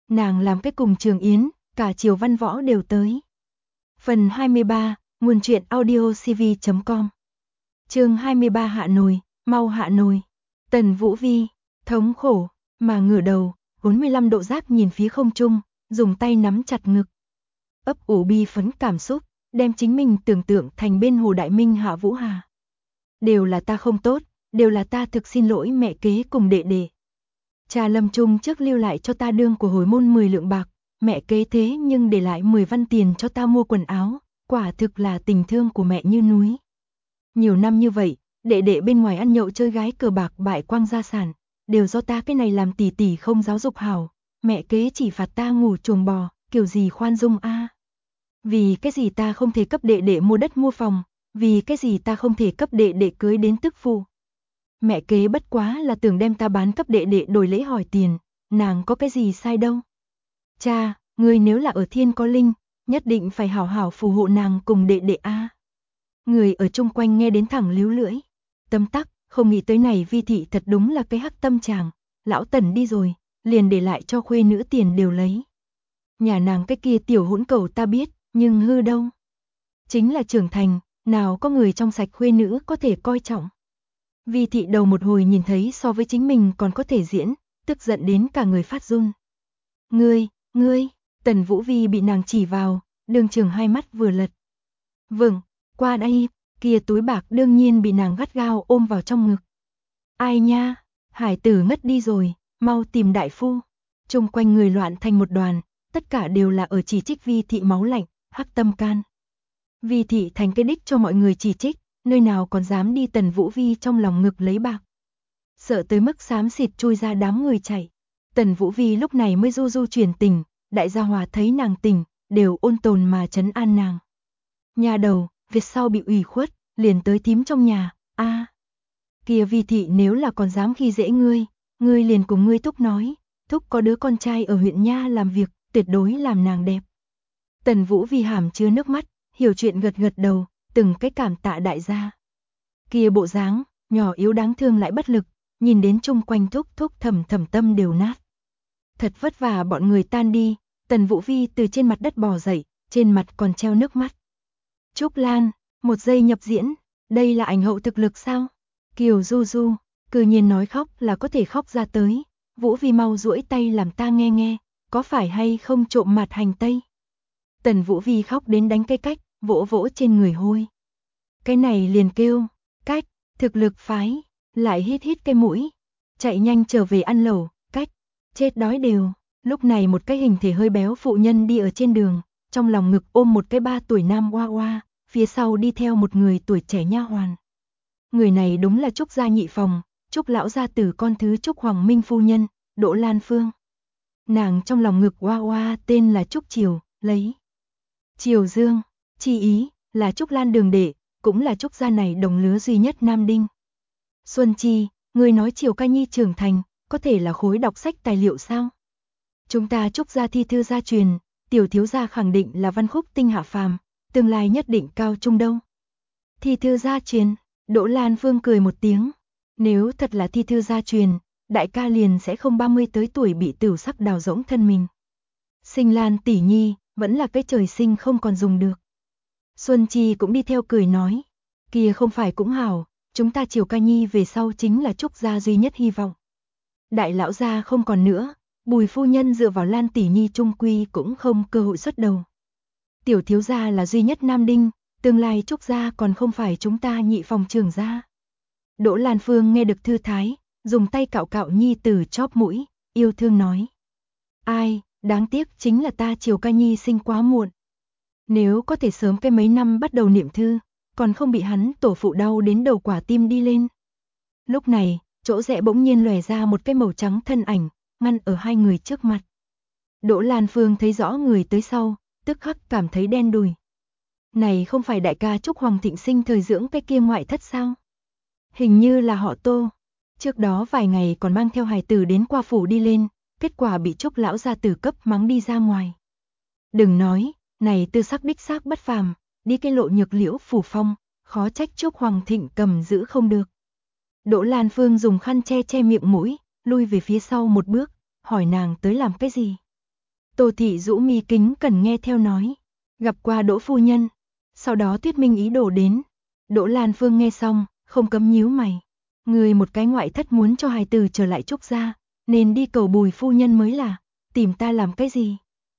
Nàng làm cái cùng Trường Yến, cả Triều Văn Võ đều tới. Phần 23, nguồn truyện audiocv.com. Chương 23 hạ nồi, mau hạ nồi. Tần Vũ Vi, thống khổ, mà ngửa đầu, 45 độ giác nhìn phía không trung, dùng tay nắm chặt ngực. Ấp ủ bi phấn cảm xúc, đem chính mình tưởng tượng thành bên Hồ Đại Minh Hạ Vũ Hà. Đều là ta không tốt, đều là ta thực xin lỗi mẹ kế cùng đệ đệ. Cha lâm chung trước lưu lại cho ta đương của hồi môn 10 lượng bạc, mẹ kế thế nhưng để lại 10 văn tiền cho ta mua quần áo, quả thực là tình thương của mẹ như núi. Nhiều năm như vậy, đệ đệ bên ngoài ăn nhậu chơi gái cờ bạc bại quang gia sản, đều do ta cái này làm tỷ tỷ không giáo dục hảo, mẹ kế chỉ phạt ta ngủ chuồng bò, kiểu gì khoan dung a. Vì cái gì ta không thể cấp đệ đệ mua đất mua phòng, vì cái gì ta không thể cấp đệ đệ cưới đến tức phụ. Mẹ kế bất quá là tưởng đem ta bán cấp đệ đệ đổi lễ hỏi tiền, nàng có cái gì sai đâu. Cha, ngươi nếu là ở thiên có linh, nhất định phải hảo hảo phù hộ nàng cùng đệ đệ a. Người ở chung quanh nghe đến thẳng líu lưỡi. Tâm tắc, không nghĩ tới này Vi thị thật đúng là cái hắc tâm chàng, lão Tần đi rồi, liền để lại cho khuê nữ tiền đều lấy. Nhà nàng cái kia tiểu hỗn cầu ta biết, nhưng hư đâu. Chính là trưởng thành, nào có người trong sạch khuê nữ có thể coi trọng. Vi thị đầu một hồi nhìn thấy so với chính mình còn có thể diễn, tức giận đến cả người phát run. Ngươi, Tần Vũ Vi bị nàng chỉ vào, đường trường hai mắt vừa lật. Vâng, qua đây, kia túi bạc đương nhiên bị nàng gắt gao ôm vào trong ngực. Ai nha, hải tử ngất đi rồi, mau tìm đại phu. Chung quanh người loạn thành một đoàn, tất cả đều là ở chỉ trích Vi thị máu lạnh, hắc tâm can. Vi thị thành cái đích cho mọi người chỉ trích, nơi nào còn dám đi Tần Vũ Vi trong lòng ngực lấy bạc. Sợ tới mức xám xịt chui ra đám người chạy. Tần Vũ Vi lúc này mới du du chuyển tình, đại gia hòa thấy nàng tỉnh, đều ôn tồn mà trấn an nàng. Nhà đầu, việc sau bị ủy khuất, liền tới thím trong nhà, a. Kia Vi thị nếu là còn dám khi dễ ngươi liền cùng ngươi thúc nói, thúc có đứa con trai ở huyện nha làm việc, tuyệt đối làm nàng đẹp. Tần Vũ Vi hàm chứa nước mắt, hiểu chuyện gật gật đầu, từng cái cảm tạ đại gia. Kia bộ dáng, nhỏ yếu đáng thương lại bất lực, nhìn đến chung quanh thúc thúc thầm thầm tâm đều nát. Thật vất vả bọn người tan đi, Tần Vũ Vi từ trên mặt đất bò dậy, trên mặt còn treo nước mắt. Trúc Lan, một giây nhập diễn, đây là ảnh hậu thực lực sao? Kiều Du Du, cư nhiên nói khóc là có thể khóc ra tới. Vũ Vi mau duỗi tay làm ta nghe nghe, có phải hay không trộm mặt hành tây? Tần Vũ Vi khóc đến đánh cái cách, vỗ vỗ trên người hôi. Cái này liền kêu, cách, thực lực phái, lại hít hít cái mũi. Chạy nhanh trở về ăn lẩu, cách, chết đói đều. Lúc này một cái hình thể hơi béo phụ nhân đi ở trên đường, trong lòng ngực ôm một cái 3 tuổi nam oa oa, phía sau đi theo một người tuổi trẻ nha hoàn. Người này đúng là Trúc gia nhị phòng, Trúc lão gia tử con thứ Trúc Hoàng Minh phu nhân, Đỗ Lan Phương. Nàng trong lòng ngực oa oa tên là Trúc Triều, lấy Triều Dương, chi ý là Trúc Lan đường đệ, cũng là Trúc gia này đồng lứa duy nhất nam đinh. Xuân Chi, người nói Triều Ca Nhi trưởng thành, có thể là khối đọc sách tài liệu sao? Chúng ta Trúc gia thi thư gia truyền, tiểu thiếu gia khẳng định là văn khúc tinh hạ phàm, tương lai nhất định cao trung đâu. Thi thư gia truyền, Đỗ Lan Phương cười một tiếng. Nếu thật là thi thư gia truyền, đại ca liền sẽ không 30 tới tuổi bị tửu sắc đào rỗng thân mình. Sinh Lan tỷ nhi, vẫn là cái trời sinh không còn dùng được. Xuân Chi cũng đi theo cười nói, kia không phải cũng hảo, chúng ta Triều Ca Nhi về sau chính là Trúc gia duy nhất hy vọng. Đại lão gia không còn nữa, Bùi phu nhân dựa vào Lan tỷ nhi trung quy cũng không cơ hội xuất đầu. Tiểu thiếu gia là duy nhất nam đinh, tương lai Trúc gia còn không phải chúng ta nhị phòng trưởng gia. Đỗ Lan Phương nghe được thư thái, dùng tay cạo cạo nhi tử chóp mũi, yêu thương nói. Ai, đáng tiếc chính là ta Triều Ca Nhi sinh quá muộn. Nếu có thể sớm cái mấy năm bắt đầu niệm thư, còn không bị hắn tổ phụ đau đến đầu quả tim đi lên. Lúc này, chỗ rẽ bỗng nhiên lòe ra một cái màu trắng thân ảnh, ngăn ở hai người trước mặt. Đỗ Lan Phương thấy rõ người tới sau, tức khắc cảm thấy đen đùi. Này không phải đại ca Trúc Hoàng Thịnh sinh thời dưỡng cái kia ngoại thất sao? Hình như là họ Tô. Trước đó vài ngày còn mang theo hài tử đến qua phủ đi lên, kết quả bị Trúc lão gia tử cấp mắng đi ra ngoài. Đừng nói, này tư sắc đích xác bất phàm, đi cái lộ nhược liễu phủ phong, khó trách Trúc Hoàng Thịnh cầm giữ không được. Đỗ Lan Phương dùng khăn che che miệng mũi, lui về phía sau một bước, hỏi nàng tới làm cái gì. Tô Thị rũ mi kính cẩn nghe theo nói. Gặp qua Đỗ phu nhân. Sau đó thuyết minh ý đồ đến. Đỗ Lan Phương nghe xong, không cấm nhíu mày. Người một cái ngoại thất muốn cho hài tử trở lại Trúc gia, nên đi cầu Bùi phu nhân mới là, tìm ta làm cái gì?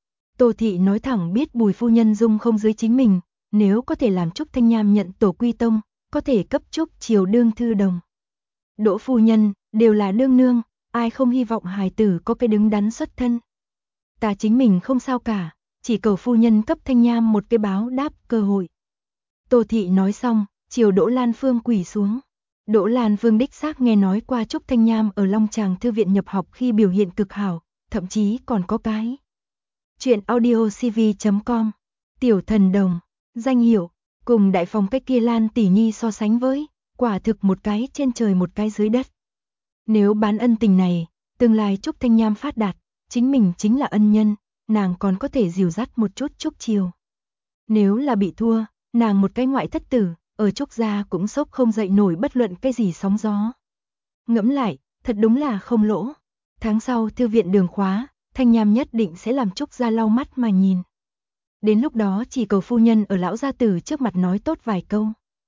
Tô Thị nói thẳng biết Bùi phu nhân dung không dưới chính mình, nếu có thể làm Trúc Thanh Nham nhận tổ quy tông, có thể cấp Trúc triều đương thư đồng. Đỗ phu nhân, đều là đương nương, ai không hy vọng hài tử có cái đứng đắn xuất thân. Ta chính mình không sao cả, chỉ cầu phu nhân cấp Thanh Nham một cái báo đáp cơ hội. Tô Thị nói xong, chiều Đỗ Lan Phương quỳ xuống. Đỗ Lan Phương đích xác nghe nói qua Trúc Thanh Nham ở Long Tràng thư viện nhập học khi biểu hiện cực hảo, thậm chí còn có cái. Chuyện audiocv.com. Tiểu thần đồng, danh hiệu, cùng đại phòng cái kia Lan tỷ nhi so sánh với, quả thực một cái trên trời một cái dưới đất. Nếu bán ân tình này, tương lai Trúc Thanh Nham phát đạt, chính mình chính là ân nhân, nàng còn có thể dìu dắt một chút Trúc triều. Nếu là bị thua, nàng một cái ngoại thất tử, ở Trúc gia cũng sốc không dậy nổi bất luận cái gì sóng gió. Ngẫm lại, thật đúng là không lỗ. Tháng sau thư viện đường khóa, Thanh Nham nhất định sẽ làm Trúc gia lau mắt mà nhìn. Đến lúc đó chỉ cầu phu nhân ở lão gia tử trước mặt nói tốt vài câu.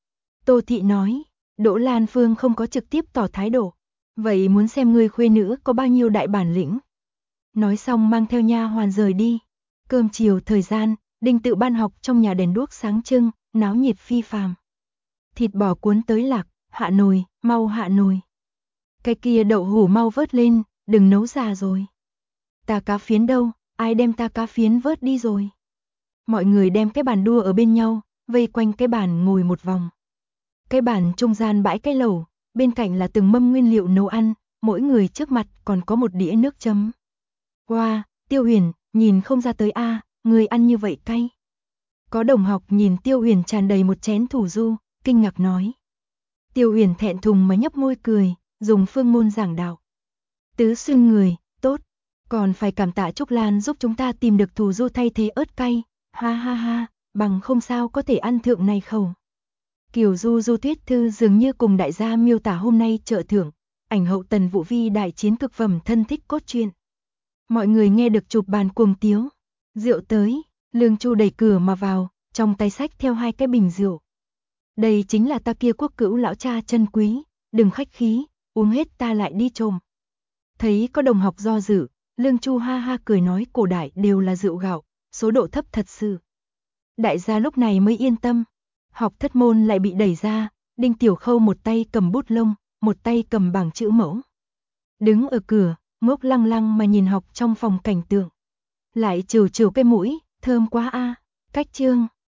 Tô Thị nói, Đỗ Lan Phương không có trực tiếp tỏ thái độ. Vậy muốn xem ngươi khuê nữ có bao nhiêu đại bản lĩnh. Nói xong mang theo nha hoàn rời đi. Cơm chiều thời gian, Đinh Tự ban học trong nhà đèn đuốc sáng trưng, náo nhiệt phi phàm. Thịt bò cuốn tới lạc, hạ nồi, mau hạ nồi. Cái kia đậu hủ mau vớt lên, đừng nấu già rồi. Ta cá phiến đâu, ai đem ta cá phiến vớt đi rồi. Mọi người đem cái bàn đua ở bên nhau, vây quanh cái bàn ngồi một vòng. Cái bàn trung gian bãi cái lẩu, bên cạnh là từng mâm nguyên liệu nấu ăn, mỗi người trước mặt còn có một đĩa nước chấm. Wow, Tiêu Huyền, nhìn không ra tới a, người ăn như vậy cay. Có đồng học nhìn Tiêu Huyền tràn đầy một chén thủ du, kinh ngạc nói. Tiêu Huyền thẹn thùng mà nhấp môi cười, dùng phương môn giảng đạo. Tứ xuyên người, tốt, còn phải cảm tạ Trúc Lan giúp chúng ta tìm được thủ du thay thế ớt cay, ha ha ha, bằng không sao có thể ăn thượng này khẩu. Kiều Du Du Tuyết Thư dường như cùng đại gia miêu tả hôm nay trợ thưởng, ảnh hậu Tần Vũ Vi đại chiến cực phẩm thân thích cốt truyện. Mọi người nghe được chụp bàn cuồng tiếu. Rượu tới, Lương Chu đẩy cửa mà vào, trong tay xách theo 2 cái bình rượu. Đây chính là ta kia quốc cữu lão cha chân quý, đừng khách khí, uống hết ta lại đi trồm. Thấy có đồng học do dự, Lương Chu ha ha cười nói cổ đại đều là rượu gạo, số độ thấp thật sự. Đại gia lúc này mới yên tâm. Học thất môn lại bị đẩy ra, Đinh Tiểu Khâu một tay cầm bút lông, một tay cầm bảng chữ mẫu. Đứng ở cửa, ngốc lăng lăng mà nhìn học trong phòng cảnh tượng. Lại trừ cái mũi, thơm quá a. Cách chương